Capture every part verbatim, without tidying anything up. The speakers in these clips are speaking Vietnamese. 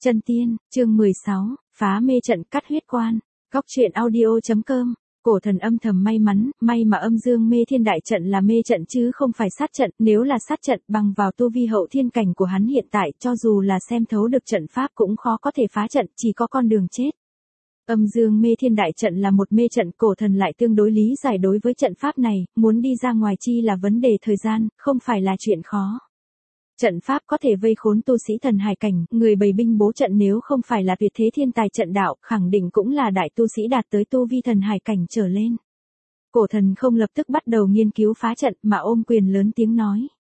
Chân tiên, chương mười sáu, phá mê trận cắt huyết quan. Góc truyện audio.com. Cổ thần âm thầm may mắn, may mà âm dương mê thiên đại trận là mê trận chứ không phải sát trận, nếu là sát trận bằng vào tu vi hậu thiên cảnh của hắn hiện tại, cho dù là xem thấu được trận pháp cũng khó có thể phá trận, chỉ có con đường chết. Âm dương mê thiên đại trận là một mê trận, cổ thần lại tương đối lý giải đối với trận pháp này, muốn đi ra ngoài chi là vấn đề thời gian, không phải là chuyện khó. Trận pháp có thể vây khốn tu sĩ thần hải cảnh, người bày binh bố trận nếu không phải là tuyệt thế thiên tài trận đạo, khẳng định cũng là đại tu sĩ đạt tới tu vi thần hải cảnh trở lên. Cổ thần không lập tức bắt đầu nghiên cứu phá trận mà ôm quyền lớn tiếng nói.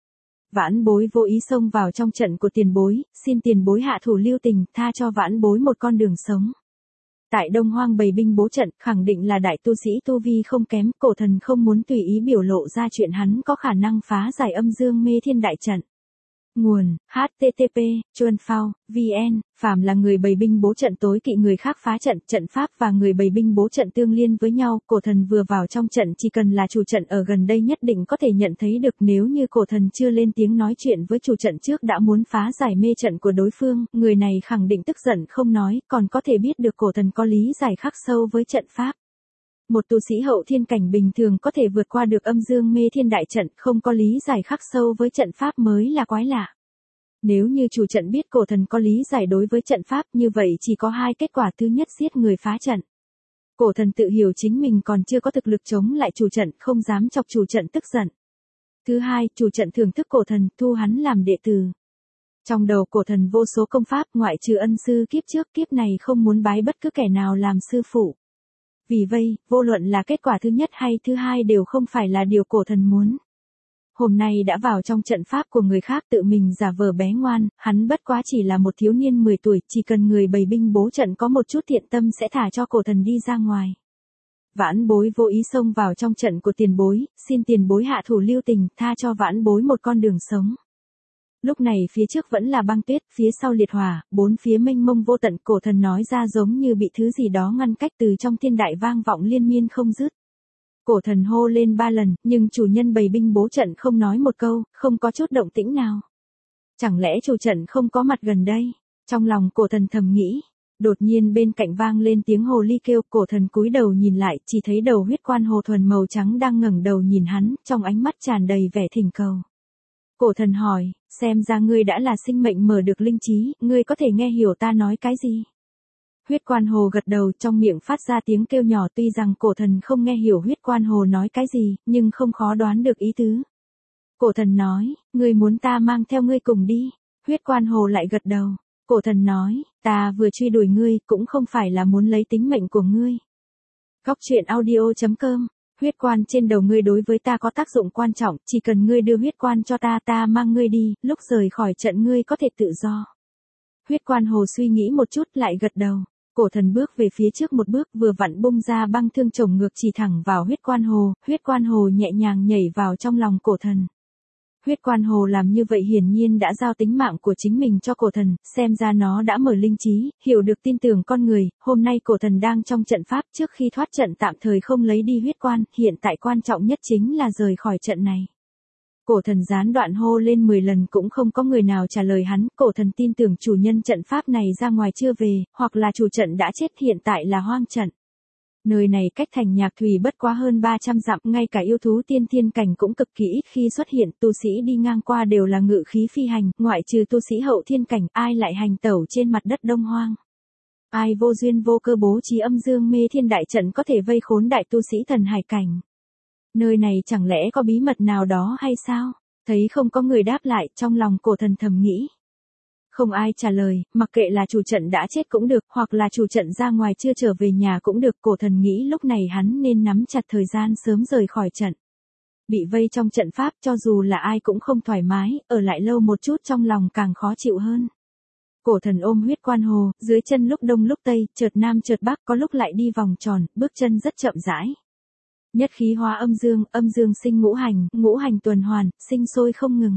Vãn bối vô ý xông vào trong trận của tiền bối, xin tiền bối hạ thủ lưu tình, tha cho vãn bối một con đường sống. Tại Đông Hoang bày binh bố trận, khẳng định là đại tu sĩ tu vi không kém, cổ thần không muốn tùy ý biểu lộ ra chuyện hắn có khả năng phá giải âm dương mê thiên đại trận. Nguồn, hát tê tê pê, chuan phao, vn, phàm là người bày binh bố trận tối kỵ người khác phá trận, trận pháp và người bày binh bố trận tương liên với nhau, cổ thần vừa vào trong trận chỉ cần là chủ trận ở gần đây nhất định có thể nhận thấy được, nếu như cổ thần chưa lên tiếng nói chuyện với chủ trận trước đã muốn phá giải mê trận của đối phương, người này khẳng định tức giận không nói, còn có thể biết được cổ thần có lý giải khắc sâu với trận pháp. Một tu sĩ hậu thiên cảnh bình thường có thể vượt qua được âm dương mê thiên đại trận, không có lý giải khắc sâu với trận pháp mới là quái lạ. Nếu như chủ trận biết cổ thần có lý giải đối với trận pháp, như vậy chỉ có hai kết quả: thứ nhất, giết người phá trận. Cổ thần tự hiểu chính mình còn chưa có thực lực chống lại chủ trận, không dám chọc chủ trận tức giận. Thứ hai, chủ trận thưởng thức cổ thần, thu hắn làm đệ tử. Trong đầu cổ thần vô số công pháp, ngoại trừ ân sư kiếp trước, kiếp này không muốn bái bất cứ kẻ nào làm sư phụ. Vì vậy, vô luận là kết quả thứ nhất hay thứ hai đều không phải là điều cổ thần muốn. Hôm nay đã vào trong trận pháp của người khác tự mình giả vờ bé ngoan, hắn bất quá chỉ là một thiếu niên mười tuổi, chỉ cần người bày binh bố trận có một chút thiện tâm sẽ thả cho cổ thần đi ra ngoài. Vãn bối vô ý xông vào trong trận của tiền bối, xin tiền bối hạ thủ lưu tình, tha cho vãn bối một con đường sống. Lúc này phía trước vẫn là băng tuyết, phía sau liệt hỏa, bốn phía mênh mông vô tận, cổ thần nói ra giống như bị thứ gì đó ngăn cách, từ trong thiên đại vang vọng liên miên không dứt. Cổ thần hô lên ba lần, nhưng chủ nhân bày binh bố trận không nói một câu, không có chút động tĩnh nào. Chẳng lẽ chủ trận không có mặt gần đây? Trong lòng cổ thần thầm nghĩ. Đột nhiên bên cạnh vang lên tiếng hồ ly kêu, cổ thần cúi đầu nhìn lại, chỉ thấy đầu huyết quan hồ thuần màu trắng đang ngẩng đầu nhìn hắn, trong ánh mắt tràn đầy vẻ thỉnh cầu. Cổ thần hỏi, xem ra ngươi đã là sinh mệnh mở được linh trí, ngươi có thể nghe hiểu ta nói cái gì? Huyết quan hồ gật đầu, trong miệng phát ra tiếng kêu nhỏ, tuy rằng cổ thần không nghe hiểu huyết quan hồ nói cái gì, nhưng không khó đoán được ý tứ. Cổ thần nói, ngươi muốn ta mang theo ngươi cùng đi? Huyết quan hồ lại gật đầu. Cổ thần nói, ta vừa truy đuổi ngươi, cũng không phải là muốn lấy tính mệnh của ngươi. Góc truyện audio.com. Huyết quan trên đầu ngươi đối với ta có tác dụng quan trọng, chỉ cần ngươi đưa huyết quan cho ta, ta mang ngươi đi, lúc rời khỏi trận ngươi có thể tự do. Huyết quan hồ suy nghĩ một chút lại gật đầu. Cổ thần bước về phía trước một bước, vừa vặn bung ra băng thương chồng ngược chỉ thẳng vào huyết quan hồ, huyết quan hồ nhẹ nhàng nhảy vào trong lòng cổ thần. Huyết quan hồ làm như vậy hiển nhiên đã giao tính mạng của chính mình cho cổ thần, xem ra nó đã mở linh trí, hiểu được tin tưởng con người, hôm nay cổ thần đang trong trận pháp, trước khi thoát trận tạm thời không lấy đi huyết quan, hiện tại quan trọng nhất chính là rời khỏi trận này. Cổ thần gián đoạn hô lên mười lần cũng không có người nào trả lời hắn, cổ thần tin tưởng chủ nhân trận pháp này ra ngoài chưa về, hoặc là chủ trận đã chết, hiện tại là hoang trận. Nơi này cách thành Nhạc Thủy bất quá hơn ba trăm dặm, ngay cả yêu thú tiên thiên cảnh cũng cực kỳ ít khi xuất hiện, tu sĩ đi ngang qua đều là ngự khí phi hành, ngoại trừ tu sĩ hậu thiên cảnh, ai lại hành tẩu trên mặt đất Đông Hoang. Ai vô duyên vô cơ bố trí âm dương mê thiên đại trận có thể vây khốn đại tu sĩ thần hải cảnh. Nơi này chẳng lẽ có bí mật nào đó hay sao? Thấy không có người đáp lại, trong lòng cổ thần thầm nghĩ. Không ai trả lời, mặc kệ là chủ trận đã chết cũng được, hoặc là chủ trận ra ngoài chưa trở về nhà cũng được, cổ thần nghĩ lúc này hắn nên nắm chặt thời gian sớm rời khỏi trận. Bị vây trong trận pháp cho dù là ai cũng không thoải mái, ở lại lâu một chút trong lòng càng khó chịu hơn. Cổ thần ôm huyết quan hồ, dưới chân lúc đông lúc tây, chợt nam chợt bắc, có lúc lại đi vòng tròn, bước chân rất chậm rãi. Nhất khí hóa âm dương, âm dương sinh ngũ hành, ngũ hành tuần hoàn, sinh sôi không ngừng.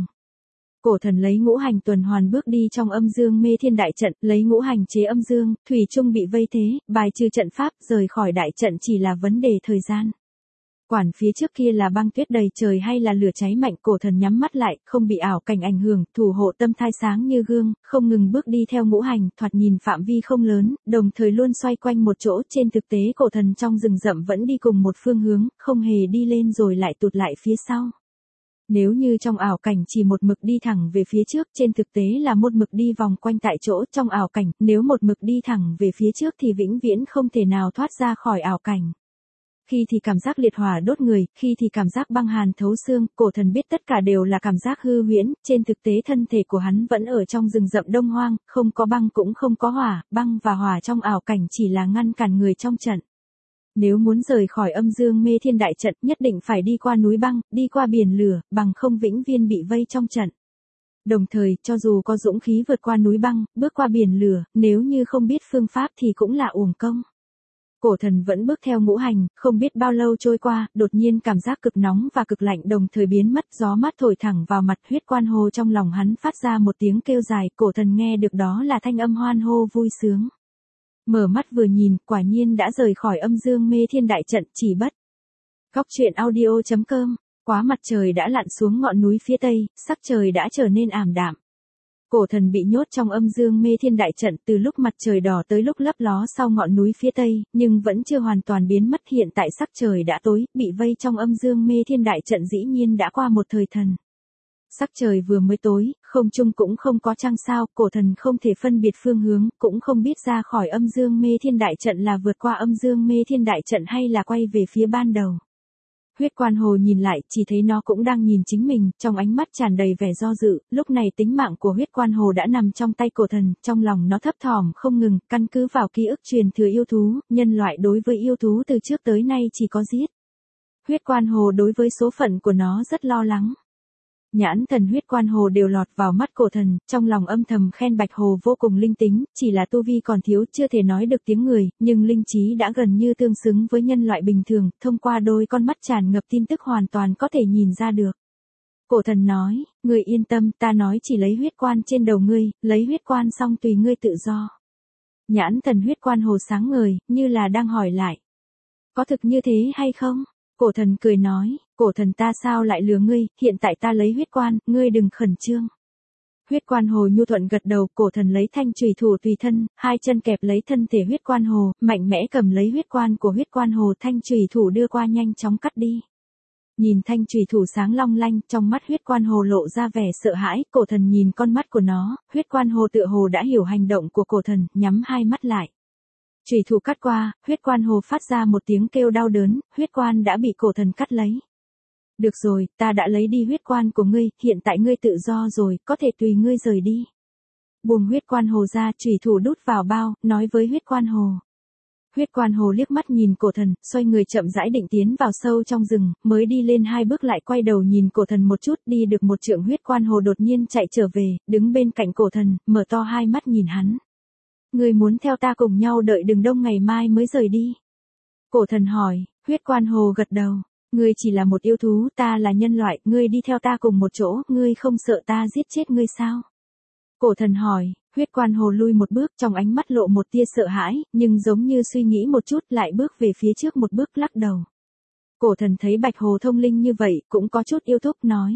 Cổ thần lấy ngũ hành tuần hoàn bước đi trong âm dương mê thiên đại trận, lấy ngũ hành chế âm dương, thủy chung bị vây thế, bài trừ trận pháp, rời khỏi đại trận chỉ là vấn đề thời gian. Quản phía trước kia là băng tuyết đầy trời hay là lửa cháy mạnh, cổ thần nhắm mắt lại, không bị ảo cảnh ảnh hưởng, thủ hộ tâm thai sáng như gương, không ngừng bước đi theo ngũ hành, thoạt nhìn phạm vi không lớn, đồng thời luôn xoay quanh một chỗ, trên thực tế cổ thần trong rừng rậm vẫn đi cùng một phương hướng, không hề đi lên rồi lại tụt lại phía sau. Nếu như trong ảo cảnh chỉ một mực đi thẳng về phía trước, trên thực tế là một mực đi vòng quanh tại chỗ, trong ảo cảnh, nếu một mực đi thẳng về phía trước thì vĩnh viễn không thể nào thoát ra khỏi ảo cảnh. Khi thì cảm giác liệt hỏa đốt người, khi thì cảm giác băng hàn thấu xương, cổ thần biết tất cả đều là cảm giác hư huyễn, trên thực tế thân thể của hắn vẫn ở trong rừng rậm đông hoang, không có băng cũng không có hỏa, băng và hỏa trong ảo cảnh chỉ là ngăn cản người trong trận. Nếu muốn rời khỏi âm dương mê thiên đại trận, nhất định phải đi qua núi băng, đi qua biển lửa, bằng không vĩnh viễn bị vây trong trận. Đồng thời, cho dù có dũng khí vượt qua núi băng, bước qua biển lửa, nếu như không biết phương pháp thì cũng là uổng công. Cổ thần vẫn bước theo ngũ hành, không biết bao lâu trôi qua, đột nhiên cảm giác cực nóng và cực lạnh đồng thời biến mất, gió mát thổi thẳng vào mặt, huyết quan hồ trong lòng hắn phát ra một tiếng kêu dài, cổ thần nghe được đó là thanh âm hoan hô vui sướng. Mở mắt vừa nhìn, quả nhiên đã rời khỏi âm dương mê thiên đại trận, chỉ bất. Góc truyện audio chấm com, quá mặt trời đã lặn xuống ngọn núi phía tây, sắc trời đã trở nên ảm đạm. Cổ thần bị nhốt trong âm dương mê thiên đại trận từ lúc mặt trời đỏ tới lúc lấp ló sau ngọn núi phía tây, nhưng vẫn chưa hoàn toàn biến mất, hiện tại sắc trời đã tối, bị vây trong âm dương mê thiên đại trận dĩ nhiên đã qua một thời thần. Sắc trời vừa mới tối, không trung cũng không có trăng sao, cổ thần không thể phân biệt phương hướng, cũng không biết ra khỏi âm dương mê thiên đại trận là vượt qua âm dương mê thiên đại trận hay là quay về phía ban đầu. Huyết quan hồ nhìn lại, chỉ thấy nó cũng đang nhìn chính mình, trong ánh mắt tràn đầy vẻ do dự, lúc này tính mạng của huyết quan hồ đã nằm trong tay cổ thần, trong lòng nó thấp thỏm không ngừng, căn cứ vào ký ức truyền thừa yêu thú, nhân loại đối với yêu thú từ trước tới nay chỉ có giết. Huyết quan hồ đối với số phận của nó rất lo lắng. Nhãn thần huyết quan hồ đều lọt vào mắt cổ thần, trong lòng âm thầm khen bạch hồ vô cùng linh tính, chỉ là tu vi còn thiếu chưa thể nói được tiếng người, nhưng linh trí đã gần như tương xứng với nhân loại bình thường, thông qua đôi con mắt tràn ngập tin tức hoàn toàn có thể nhìn ra được. Cổ thần nói, ngươi yên tâm, ta nói chỉ lấy huyết quan trên đầu ngươi, lấy huyết quan xong tùy ngươi tự do. Nhãn thần huyết quan hồ sáng ngời, như là đang hỏi lại. Có thực như thế hay không? Cổ thần cười nói, cổ thần ta sao lại lừa ngươi, hiện tại ta lấy huyết quan, ngươi đừng khẩn trương. Huyết quan hồ nhu thuận gật đầu, cổ thần lấy thanh chùy thủ tùy thân, hai chân kẹp lấy thân thể huyết quan hồ, mạnh mẽ cầm lấy huyết quan của huyết quan hồ, thanh chùy thủ đưa qua nhanh chóng cắt đi. Nhìn thanh chùy thủ sáng long lanh, trong mắt huyết quan hồ lộ ra vẻ sợ hãi, cổ thần nhìn con mắt của nó, huyết quan hồ tựa hồ đã hiểu hành động của cổ thần, nhắm hai mắt lại. Chùy thủ cắt qua, huyết quan hồ phát ra một tiếng kêu đau đớn, huyết quan đã bị cổ thần cắt lấy. Được rồi, ta đã lấy đi huyết quan của ngươi, hiện tại ngươi tự do rồi, có thể tùy ngươi rời đi. Buông huyết quan hồ ra, chùy thủ đút vào bao, nói với huyết quan hồ. Huyết quan hồ liếc mắt nhìn cổ thần, xoay người chậm rãi định tiến vào sâu trong rừng, mới đi lên hai bước lại quay đầu nhìn cổ thần một chút, đi được một trượng huyết quan hồ đột nhiên chạy trở về, đứng bên cạnh cổ thần, mở to hai mắt nhìn hắn. Ngươi muốn theo ta cùng nhau đợi đường đông ngày mai mới rời đi. Cổ thần hỏi, huyết quan hồ gật đầu, ngươi chỉ là một yêu thú, ta là nhân loại, ngươi đi theo ta cùng một chỗ, ngươi không sợ ta giết chết ngươi sao? Cổ thần hỏi, huyết quan hồ lui một bước, trong ánh mắt lộ một tia sợ hãi, nhưng giống như suy nghĩ một chút lại bước về phía trước một bước lắc đầu. Cổ thần thấy bạch hồ thông linh như vậy, cũng có chút yêu thúc nói.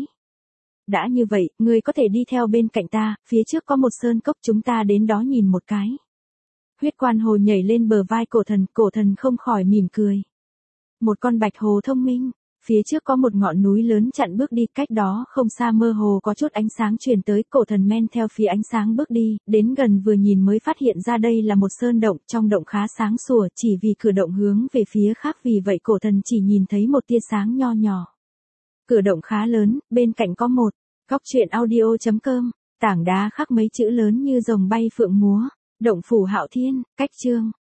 Đã như vậy, ngươi có thể đi theo bên cạnh ta, phía trước có một sơn cốc, chúng ta đến đó nhìn một cái. Huyết quan hồ nhảy lên bờ vai cổ thần, cổ thần không khỏi mỉm cười. Một con bạch hồ thông minh, phía trước có một ngọn núi lớn chặn bước đi, cách đó không xa mơ hồ có chút ánh sáng truyền tới, cổ thần men theo phía ánh sáng bước đi, đến gần vừa nhìn mới phát hiện ra đây là một sơn động, trong động khá sáng sủa, chỉ vì cửa động hướng về phía khác, vì vậy cổ thần chỉ nhìn thấy một tia sáng nho nhỏ. Cửa động khá lớn, bên cạnh có một, góc truyện audio chấm com, tảng đá khắc mấy chữ lớn như rồng bay phượng múa, động phủ Hạo Thiên, cách chương.